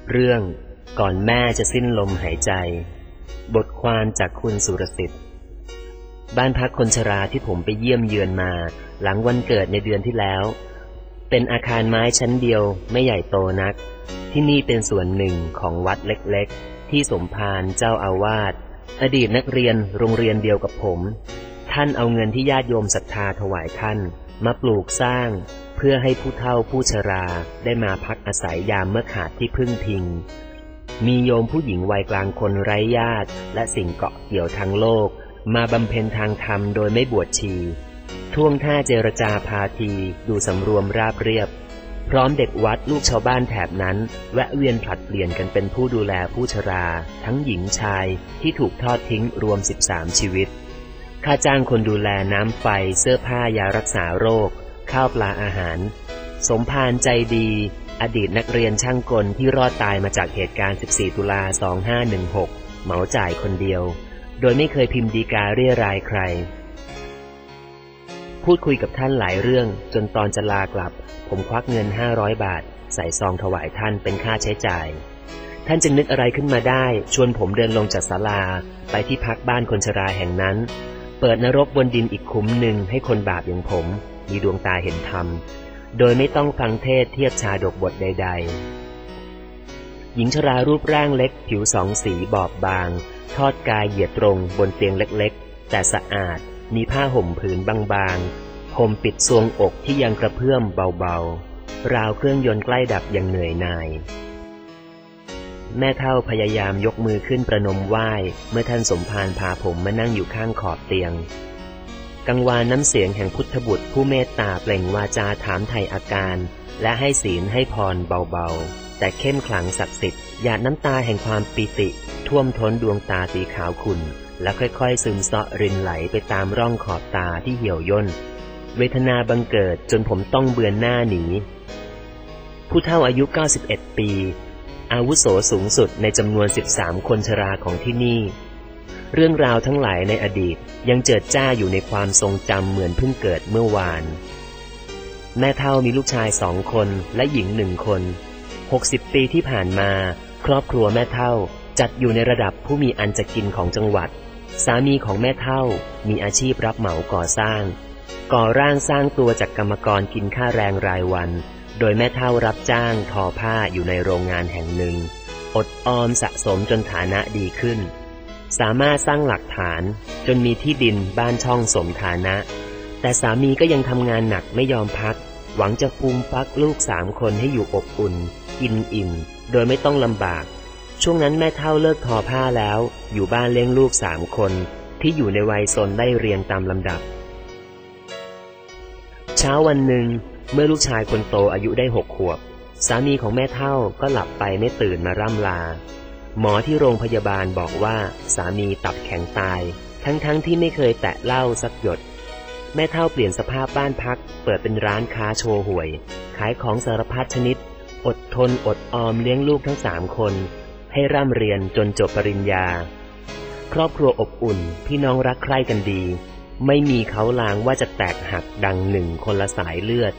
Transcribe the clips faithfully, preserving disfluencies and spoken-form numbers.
เรื่องก่อนแม่จะสิ้นลมหายใจบทความจากคุณสุรสิทธิ์บ้านพักคนชราที่ผมไปเยี่ยมเยือนมาหลังวันเกิดในเดือนที่แล้วเป็นอาคารไม้ชั้นเดียวไม่ใหญ่โตนักที่นี่เป็นส่วนหนึ่งของวัดเล็กๆที่สมภารเจ้าอาวาสอดีตนักเรียนโรงเรียนเดียวกับผมท่านเอาเงินที่ญาติโยมศรัทธาถวายท่านมาปลูกสร้างเพื่อให้ผู้เฒ่าผู้ชราได้มาพักอาศัยยามเมื่อขาดที่พึ่งพิงมีโยมผู้หญิงวัยกลางคนไร้ญาติและสิ่งเกาะเกี่ยวทางโลกมาบำเพ็ญทางธรรมโดยไม่บวชชีท่วงท่าเจรจาพาทีดูสำรวมราบเรียบพร้อมเด็กวัดลูกชาวบ้านแถบนั้นแวะเวียนผลัดเปลี่ยนกันเป็นผู้ดูแลผู้ชราทั้งหญิงชายที่ถูกทอดทิ้งรวมสิบสามชีวิตค่าจ้างคนดูแลน้ำไฟเสื้อผ้ายารักษาโรคข้าวปลาอาหารสมภารใจดีอดีตนักเรียนช่างกลที่รอดตายมาจากเหตุการณ์สิบสี่ตุลาสองห้าหนึ่งหกเหมาจ่ายคนเดียวโดยไม่เคยพิมพ์ฎีกาเรี่ยรายใครพูดคุยกับท่านหลายเรื่องจนตอนจะลากลับผมควักเงินห้าร้อยบาทใส่ซองถวายท่านเป็นค่าใช้จ่ายท่านจึงนึกอะไรขึ้นมาได้ชวนผมเดินลงจากศาลาไปที่พักบ้านคนชราแห่งนั้นเปิดนรกบนดินอีกคุ้มหนึ่งให้คนบาปอย่างผมมีดวงตาเห็นธรรมโดยไม่ต้องฟังเทศเทียบชาดกบทใดๆหญิงชรารูปร่างเล็กผิวสองสีบอบบางทอดกายเหยียดตรงบนเตียงเล็กๆแต่สะอาดมีผ้าห่มผืนบางๆห่มปิดทรวงอกที่ยังกระเพื่อมเบาๆราวเครื่องยนต์ใกล้ดับอย่างเหนื่อยหน่ายแม่เฒ่าพยายามยกมือขึ้นประนมไหว้เมื่อท่านสมภารพาผมมานั่งอยู่ข้างขอบเตียงกังวานน้ำเสียงแห่งพุทธบุตรผู้เมตตาเปล่งวาจาถามไถ่อาการและให้ศีลให้พรเบาๆแต่เข้มขลังศักดิ์สิทธิ์หยาดน้ำตาแห่งความปิติท่วมท้นดวงตาสีขาวขุ่นและค่อยๆซึมเซาะรินไหลไปตามร่องขอบตาที่เหี่ยวย่นเวทนาบังเกิดจนผมต้องเบือนหน้าหนีผู้เฒ่าอายุเก้าสิบเอ็ดปีอาวุโสสูงสุดในจำนวนสิบสามคนชราของที่นี่เรื่องราวทั้งหลายในอดีตยังเจิดจ้าอยู่ในความทรงจำเหมือนเพิ่งเกิดเมื่อวานแม่เฒ่ามีลูกชายสองคนและหญิงหนึ่งคนหกสิบปีที่ผ่านมาครอบครัวแม่เฒ่าจัดอยู่ในระดับผู้มีอันจะกินของจังหวัดสามีของแม่เฒ่ามีอาชีพรับเหมาก่อสร้างก่อร่างสร้างตัวจากกรรมกรกินค่าแรงรายวันโดยแม่เฒ่ารับจ้างทอผ้าอยู่ในโรงงานแห่งหนึ่งอดออมสะสมจนฐานะดีขึ้นสามารถสร้างหลักฐานจนมีที่ดินบ้านช่องสมฐานะแต่สามีก็ยังทำงานหนักไม่ยอมพักหวังจะฟูมฟักลูกสามคนให้อยู่อบอุ่นกินอิ่มโดยไม่ต้องลำบากช่วงนั้นแม่เฒ่าเลิกทอผ้าแล้วอยู่บ้านเลี้ยงลูกสามคนที่อยู่ในวัยซนได้เรียนตามลำดับเช้าวันหนึ่งเมื่อลูกชายคนโตอายุได้หกขวบสามีของแม่เฒ่าก็หลับไปไม่ตื่นมาร่ำลาหมอที่โรงพยาบาลบอกว่าสามีตับแข็งตายทั้งๆ ท, ที่ไม่เคยแตะเหล้าสักหยดแม่เฒ่าเปลี่ยนสภาพบ้านพักเปิดเป็นร้านค้าโชว์หวยขายของสารพัดชนิดอดทนอดออมเลี้ยงลูกทั้งสามคนให้ร่ำเรียนจนจบปริญญาครอบครัวอบอุ่นพี่น้องรักใคร่กันดีไม่มีเขาลางว่าจะแตกหักดังหนึ่งคนละสายเลือด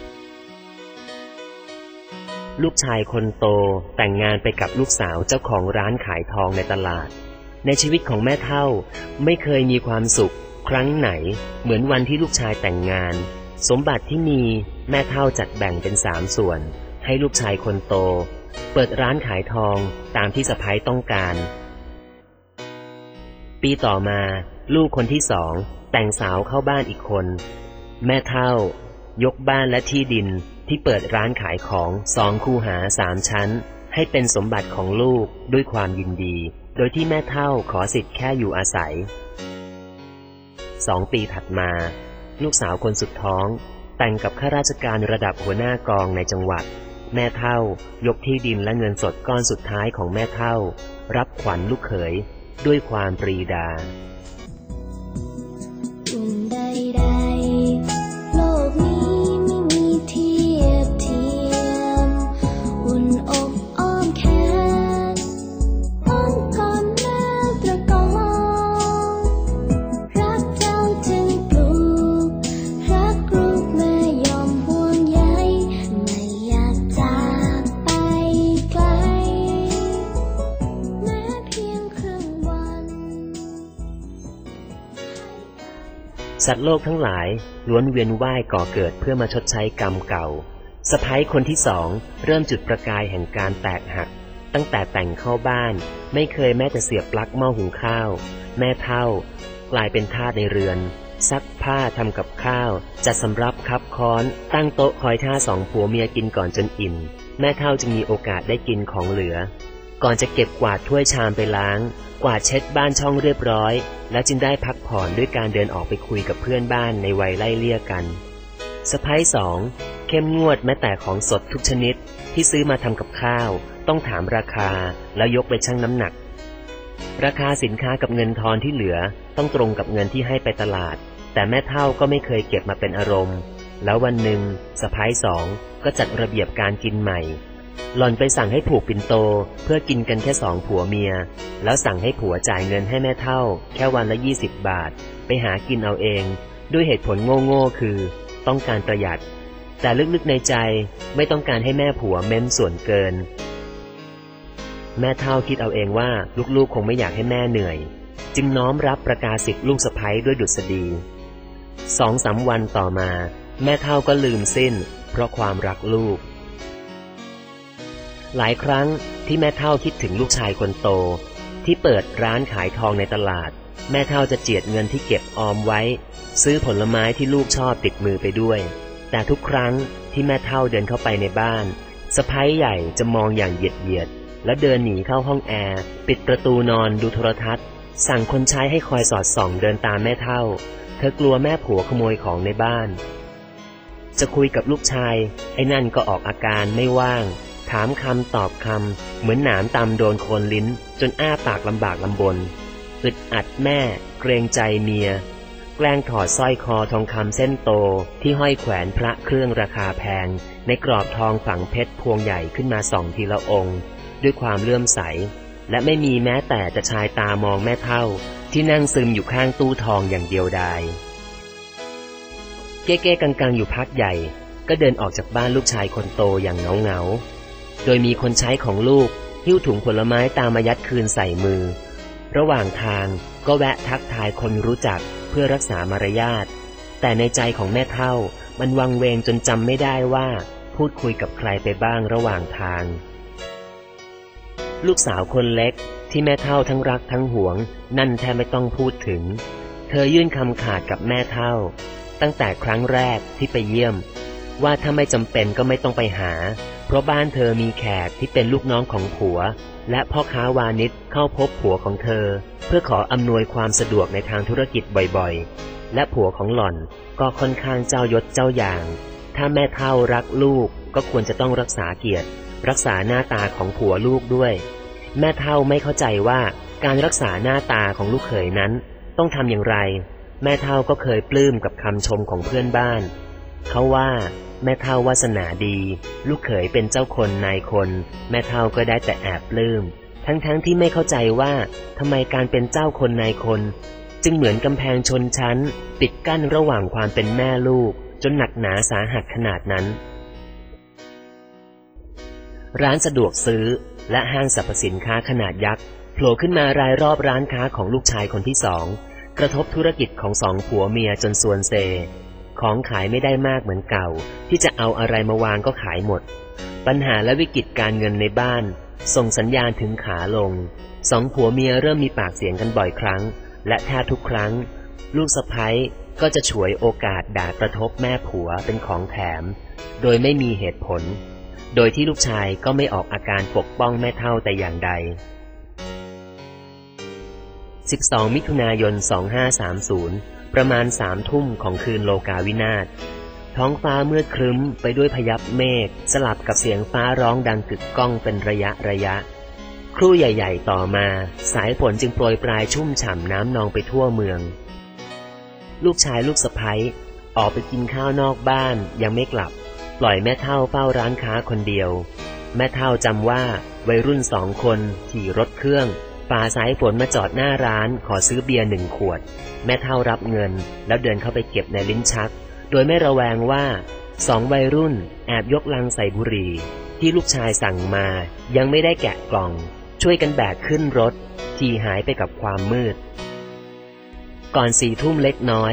ลูกชายคนโตแต่งงานไปกับลูกสาวเจ้าของร้านขายทองในตลาดในชีวิตของแม่เฒ่าไม่เคยมีความสุขครั้งไหนเหมือนวันที่ลูกชายแต่งงานสมบัติที่มีแม่เฒ่าจัดแบ่งเป็นสามส่วนให้ลูกชายคนโตเปิดร้านขายทองตามที่สะใภ้ต้องการปีต่อมาลูกคนที่สองแต่งสาวเข้าบ้านอีกคนแม่เฒ่ายกบ้านและที่ดินที่เปิดร้านขายของสองคูหาสามชั้นให้เป็นสมบัติของลูกด้วยความยินดีโดยที่แม่เฒ่าขอสิทธิ์แค่อยู่อาศัยสองปีถัดมาลูกสาวคนสุดท้องแต่งกับข้าราชการระดับหัวหน้ากองในจังหวัดแม่เฒ่ายกที่ดินและเงินสดก้อนสุดท้ายของแม่เฒ่ารับขวัญลูกเขยด้วยความปรีดาสัตว์โลกทั้งหลายล้วนเวียนว่ายก่อเกิดเพื่อมาชดใช้กรรมเก่าสะใภ้คนที่สองเริ่มจุดประกายแห่งการแตกหักตั้งแต่แต่งเข้าบ้านไม่เคยแม้แต่เสียบปลั๊กหม้อหุงข้าวแม่เฒ่ากลายเป็นทาสในเรือนซักผ้าทำกับข้าวจัดสำรับคับค้อนตั้งโต๊ะคอยท่าสองผัวเมียกินก่อนจนอิ่มแม่เฒ่าจึงมีโอกาสได้กินของเหลือก่อนจะเก็บกวาดถ้วยชามไปล้างกวาดเช็ดบ้านช่องเรียบร้อยแล้วจึงได้พักผ่อนด้วยการเดินออกไปคุยกับเพื่อนบ้านในวัยไล่เลี่ยกันสะใภ้สองเข้มงวดแม้แต่ของสดทุกชนิดที่ซื้อมาทำกับข้าวต้องถามราคาแล้วยกไปชั่งน้ำหนักราคาสินค้ากับเงินทอนที่เหลือต้องตรงกับเงินที่ให้ไปตลาดแต่แม่เฒ่าก็ไม่เคยเก็บมาเป็นอารมณ์แล้ววันหนึ่งสะใภ้สองก็จัดระเบียบการกินใหม่หล่อนไปสั่งให้ผูกปิ่นโตเพื่อกินกันแค่สองผัวเมียแล้วสั่งให้ผัวจ่ายเงินให้แม่เฒ่าแค่วันละยี่สิบบาทไปหากินเอาเองด้วยเหตุผลโง่ๆคือต้องการประหยัดแต่ลึกๆในใจไม่ต้องการให้แม่ผัวเม้มส่วนเกินแม่เฒ่าคิดเอาเองว่าลูกๆคงไม่อยากให้แม่เหนื่อยจึงน้อมรับประกาศสิทธิ์ลูกสะใภ้ด้วยดุษฎีสองสามวันต่อมาแม่เฒ่าก็ลืมสิ้นเพราะความรักลูกหลายครั้งที่แม่เฒ่าคิดถึงลูกชายคนโตที่เปิดร้านขายทองในตลาดแม่เฒ่าจะเจียดเงินที่เก็บออมไว้ซื้อผลไม้ที่ลูกชอบติดมือไปด้วยแต่ทุกครั้งที่แม่เฒ่าเดินเข้าไปในบ้านสะใภ้ใหญ่จะมองอย่างเหยียดเหยียดแล้วเดินหนีเข้าห้องแอร์ปิดประตูนอนดูโทรทัศน์สั่งคนใช้ให้คอยสอดส่องเดินตามแม่เฒ่าเธอกลัวแม่ผัวขโมยของในบ้านจะคุยกับลูกชายไอ้นั่นก็ออกอาการไม่ว่างถามคำตอบคำเหมือนหนามตำโดนโคนลิ้นจนอ้าปากลำบากลำบนอึดอัดแม่เกรงใจเมียแกล้งถอดสร้อยคอทองคำเส้นโตที่ห้อยแขวนพระเครื่องราคาแพงในกรอบทองฝังเพชรพวงใหญ่ขึ้นมาส่องทีละองค์ด้วยความเลื่อมใสและไม่มีแม้แต่จะชายตามองแม่เฒ่าที่นั่งซึมอยู่ข้างตู้ทองอย่างเดียวดายเก้ๆกังๆอยู่พักใหญ่ก็เดินออกจากบ้านลูกชายคนโตอย่างเหงาๆโดยมีคนใช้ของลูกหิ้วถุงผลไม้ตามมายัดคืนใส่มือระหว่างทางก็แวะทักทายคนรู้จักเพื่อรักษามารยาทแต่ในใจของแม่เฒ่ามันวังเวงจนจำไม่ได้ว่าพูดคุยกับใครไปบ้างระหว่างทางลูกสาวคนเล็กที่แม่เฒ่าทั้งรักทั้งหวงนั่นแทบไม่ต้องพูดถึงเธอยื่นคำขาดกับแม่เฒ่าตั้งแต่ครั้งแรกที่ไปเยี่ยมว่าถ้าไม่จำเป็นก็ไม่ต้องไปหาเพราะบ้านเธอมีแขกที่เป็นลูกน้องของผัวและพ่อค้าวานิชเข้าพบผัวของเธอเพื่อขออำนวยความสะดวกในทางธุรกิจบ่อยๆและผัวของหล่อนก็ค่อนข้างเจ้ายศเจ้าอย่างถ้าแม่เฒ่ารักลูกก็ควรจะต้องรักษาเกียรติรักษาหน้าตาของผัวลูกด้วยแม่เฒ่าไม่เข้าใจว่าการรักษาหน้าตาของลูกเขยนั้นต้องทำอย่างไรแม่เฒ่าก็เคยปลื้มกับคำชมของเพื่อนบ้านเขาว่าแม่เฒ่าวาสนาดีลูกเขยเป็นเจ้าคนนายคนแม่เฒ่าก็ได้แต่แอบปลื้มทั้งๆ ท, ที่ไม่เข้าใจว่าทำไมการเป็นเจ้าคนนายคนจึงเหมือนกำแพงชนชั้นปิดกั้นระหว่างความเป็นแม่ลูกจนหนักหนาสาหัสขนาดนั้นร้านสะดวกซื้อและห้างสรรพสินค้าขนาดยักษ์โผล่ขึ้นมารายรอบร้านค้าของลูกชายคนที่สองกระทบธุรกิจของสองผัวเมียจนส่วนเซของขายไม่ได้มากเหมือนเก่าที่จะเอาอะไรมาวางก็ขายหมดปัญหาและวิกฤตการเงินในบ้านส่งสัญญาณถึงขาลงสองผัวเมียเริ่มมีปากเสียงกันบ่อยครั้งและแทบทุกครั้งลูกสะใภ้ก็จะฉวยโอกาสด่ากระทบแม่ผัวเป็นของแถมโดยไม่มีเหตุผลโดยที่ลูกชายก็ไม่ออกอาการปกป้องแม่เฒ่าแต่อย่างใดสิบสองมิถุนายนสองพันห้าร้อยสามสิบประมาณสามทุ่มของคืนโลกาวินาศท้องฟ้ามืดครึ้มไปด้วยพยับเมฆสลับกับเสียงฟ้าร้องดังกึกก้องเป็นระยะระยะครู่ใหญ่ๆต่อมาสายฝนจึงโปรยปลายชุ่มฉ่ำน้ำนองไปทั่วเมืองลูกชายลูกสะใภ้ออกไปกินข้าวนอกบ้านยังไม่กลับปล่อยแม่เฒ่าเฝ้าร้านค้าคนเดียวแม่เฒ่าจำว่าวัยรุ่นสองคนขี่รถเครื่องฝ่าสายฝนมาจอดหน้าร้านขอซื้อเบียร์หนึ่งขวดแม่เฒ่ารับเงินแล้วเดินเข้าไปเก็บในลิ้นชักโดยไม่ระแวงว่าสองวัยรุ่นแอบยกลังใส่บุหรี่ที่ลูกชายสั่งมายังไม่ได้แกะกล่องช่วยกันแบกขึ้นรถขี่หายไปกับความมืดก่อนสี่ทุ่มเล็กน้อย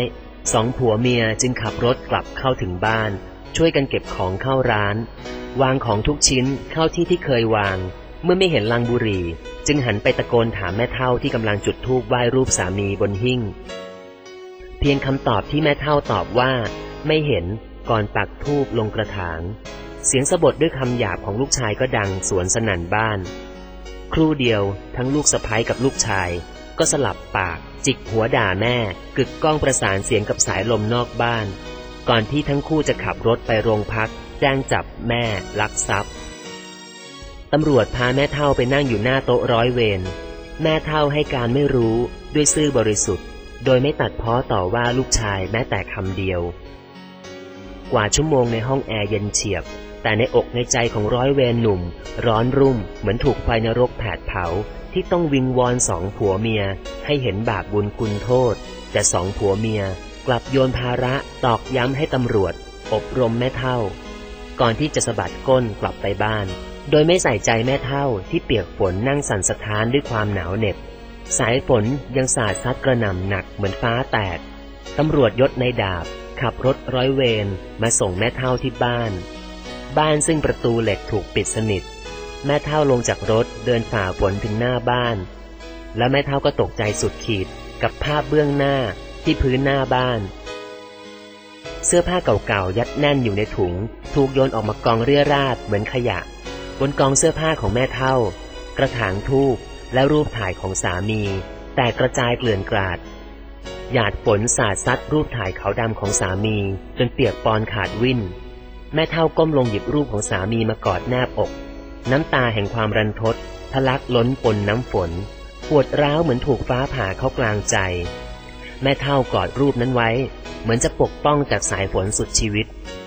สองผัวเมียจึงขับรถกลับเข้าถึงบ้านช่วยกันเก็บของเข้าร้านวางของทุกชิ้นเข้าที่ที่เคยวางเมื่อไม่เห็นลังบุหรี่จึงหันไปตะโกนถามแม่เฒ่าที่กำลังจุดธูปไหว้รูปสามีบนหิ้งเพียงคำตอบที่แม่เฒ่าตอบว่าไม่เห็นก่อนปักธูปลงกระถางเสียงสบถด้วยคำหยาบของลูกชายก็ดังสวนสนั่นบ้านครู่เดียวทั้งลูกสะใภ้กับลูกชายก็สลับปากจิกหัวด่าแม่กึกก้องประสานเสียงกับสายลมนอกบ้านก่อนที่ทั้งคู่จะขับรถไปโรงพักแจ้งจับแม่ลักทรัพย์ตำรวจพาแม่เฒ่าไปนั่งอยู่หน้าโต๊ะร้อยเวรแม่เฒ่าให้การไม่รู้ด้วยซื่อบริสุทธิ์โดยไม่ตัดพ้อต่อว่าลูกชายแม้แต่คำเดียวกว่าชั่วโมงในห้องแอร์เย็นเฉียบแต่ในอกในใจของร้อยเวรหนุ่มร้อนรุ่มเหมือนถูกไฟนรกแผดเผาที่ต้องวิงวอนสองผัวเมียให้เห็นบาปบุญคุณโทษแต่สองผัวเมียกลับโยนภาระตอกย้ำให้ตำรวจอบรมแม่เฒ่าก่อนที่จะสะบัดก้นกลับไปบ้านโดยไม่ใส่ใจแม่เฒ่าที่เปียกฝนนั่งสั่นสะท้านด้วยความหนาวเหน็บสายฝนยังสาดซัดกระหน่ำหนักเหมือนฟ้าแตกตำรวจยศในดาบขับรถร้อยเวรมาส่งแม่เฒ่าที่บ้านบ้านซึ่งประตูเหล็กถูกปิดสนิทแม่เฒ่าลงจากรถเดินฝ่าฝนถึงหน้าบ้านและแม่เฒ่าก็ตกใจสุดขีดกับภาพเบื้องหน้าที่พื้นหน้าบ้านเสื้อผ้าเก่าๆยัดแน่นอยู่ในถุงถูกโยนออกมากองเรี่ยราดเหมือนขยะบนกองเสื้อผ้าของแม่เฒ่ากระถางธูปและรูปถ่ายของสามีแตกกระจายเกลื่อนกราดหยาดฝนสาดซัดรูปถ่ายขาวดำของสามีจนเปียกปอนขาดวิ่นแม่เฒ่าก้มลงหยิบรูปของสามีมากอดแนบอกน้ำตาแห่งความรันทดทะลักล้นปนน้ำฝนปวดร้าวเหมือนถูกฟ้าผ่าเข้ากลางใจแม่เฒ่ากอดรูปนั้นไว้เหมือนจะปกป้องจากสายฝนสุดชีวิต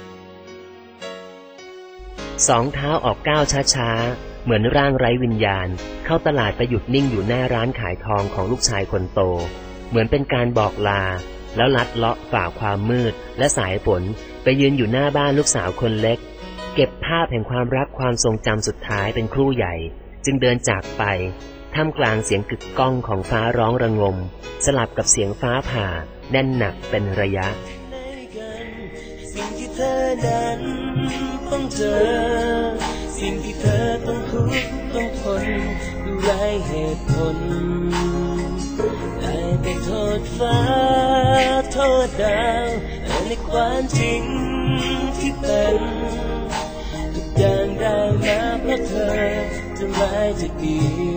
สองเท้าออกก้าวช้าๆเหมือนร่างไร้วิญญาณเข้าตลาดไปหยุดนิ่งอยู่หน้าร้านขายทองของลูกชายคนโตเหมือนเป็นการบอกลาแล้วลัดเลาะฝ่าความมืดและสายฝนไปยืนอยู่หน้าบ้านลูกสาวคนเล็กเก็บภาพแห่งความรักความทรงจำสุดท้ายเป็นครู่ใหญ่จึงเดินจากไปท่ามกลางเสียงกึกก้องของฟ้าร้องระงมสลับกับเสียงฟ้าผ่าแน่นหนักเป็นระยะสิ่งที่เธอนั้นต้องเจอสิ่งที่เธอต้องทุกข์ต้องทนดูไร้เหตุผลได้แต่โทษฟ้าโทษดาวในความจริงที่เป็นทุกอย่างได้มาเพราะเธอจะร้ายจะดี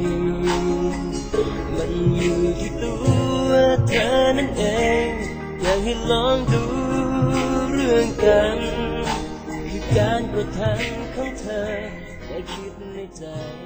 มันอยู่ที่ตัวเธอนั่นเองอยากให้ลองดูเรื่องกันคือการกระทำของเธอได้คิดในใจ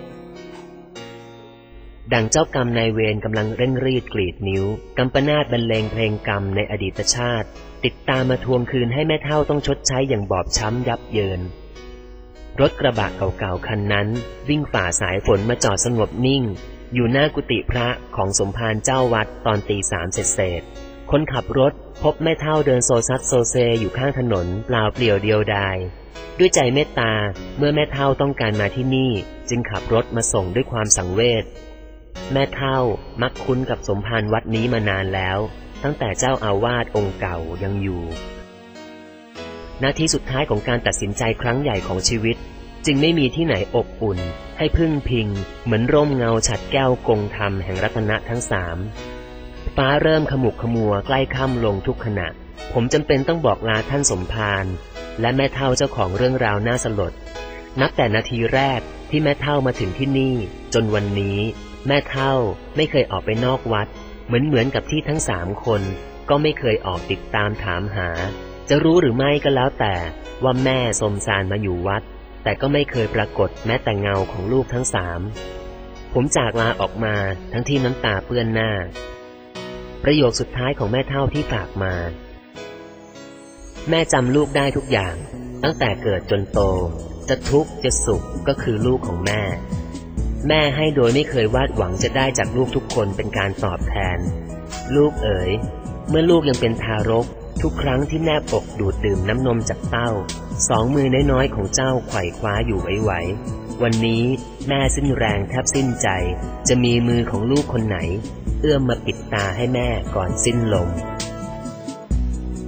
ดังเจ้ากรรมนายเวรกำลังเร่งรีดกรีดนิ้วกัมปนาตบรรเลงเพลงกรรมในอดีตชาติติดตามมาทวงคืนให้แม่เฒ่าต้องชดใช้อย่างบอบช้ำยับเยินรถกระบะเก่าๆคันนั้นวิ่งฝ่าสายฝนมาจอดสงบนิ่งอยู่หน้ากุฏิพระของสมภารเจ้าวัดตอนตีสามเศษๆคนขับรถพบแม่เฒ่าเดินโซซัดโซเซอยู่ข้างถนนเปล่าเปลี่ยวเดียวดายด้วยใจเมตตาเมื่อแม่เฒ่าต้องการมาที่นี่จึงขับรถมาส่งด้วยความสังเวชแม่เฒ่ามักคุ้นกับสมภารวัดนี้มานานแล้วตั้งแต่เจ้าอาวาสองค์เก่ายังอยู่นาทีสุดท้ายของการตัดสินใจครั้งใหญ่ของชีวิตจึงไม่มีที่ไหนอบอุ่นให้พึ่งพิงเหมือนร่มเงาฉัตรแก้วกงธรรมแห่งรัตนะทั้งสามฟ้าเริ่มขมุกขมัวใกล้ค่ำลงทุกขณะผมจำเป็นต้องบอกลาท่านสมภารและแม่เฒ่าเจ้าของเรื่องราวน่าสลดนับแต่นาทีแรกที่แม่เฒ่ามาถึงที่นี่จนวันนี้แม่เฒ่าไม่เคยออกไปนอกวัดเหมือนเหมือนกับที่ทั้งสามคนก็ไม่เคยออกติดตามถามหาจะรู้หรือไม่ก็แล้วแต่ว่าแม่สมสารมาอยู่วัดแต่ก็ไม่เคยปรากฏแม้แต่เงาของลูกทั้งสามผมจากลาออกมาทั้งที่น้ำตาเปื้อนหน้าประโยคสุดท้ายของแม่เฒ่าที่ฝากมาแม่จำลูกได้ทุกอย่างตั้งแต่เกิดจนโตจะทุกข์จะสุขก็คือลูกของแม่แม่ให้โดยไม่เคยวาดหวังจะได้จากลูกทุกคนเป็นการตอบแทนลูกเอ๋ยเมื่อลูกยังเป็นทารกทุกครั้งที่แนบอกดูดดื่มน้ำนมจากเต้าสองมือน้อยๆของเจ้าไขว่คว้าอยู่ไหวๆวันนี้แม่สิ้นแรงแทบสิ้นใจจะมีมือของลูกคนไหนเอื้อมมาปิดตาให้แม่ก่อนสิ้นลม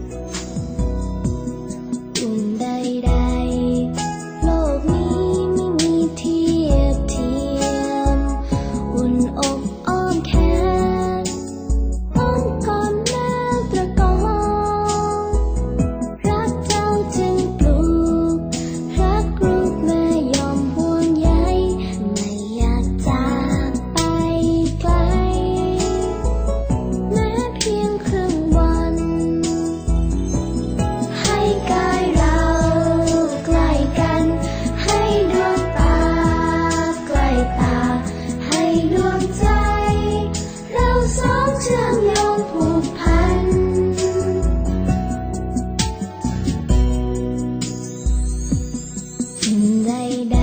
ใด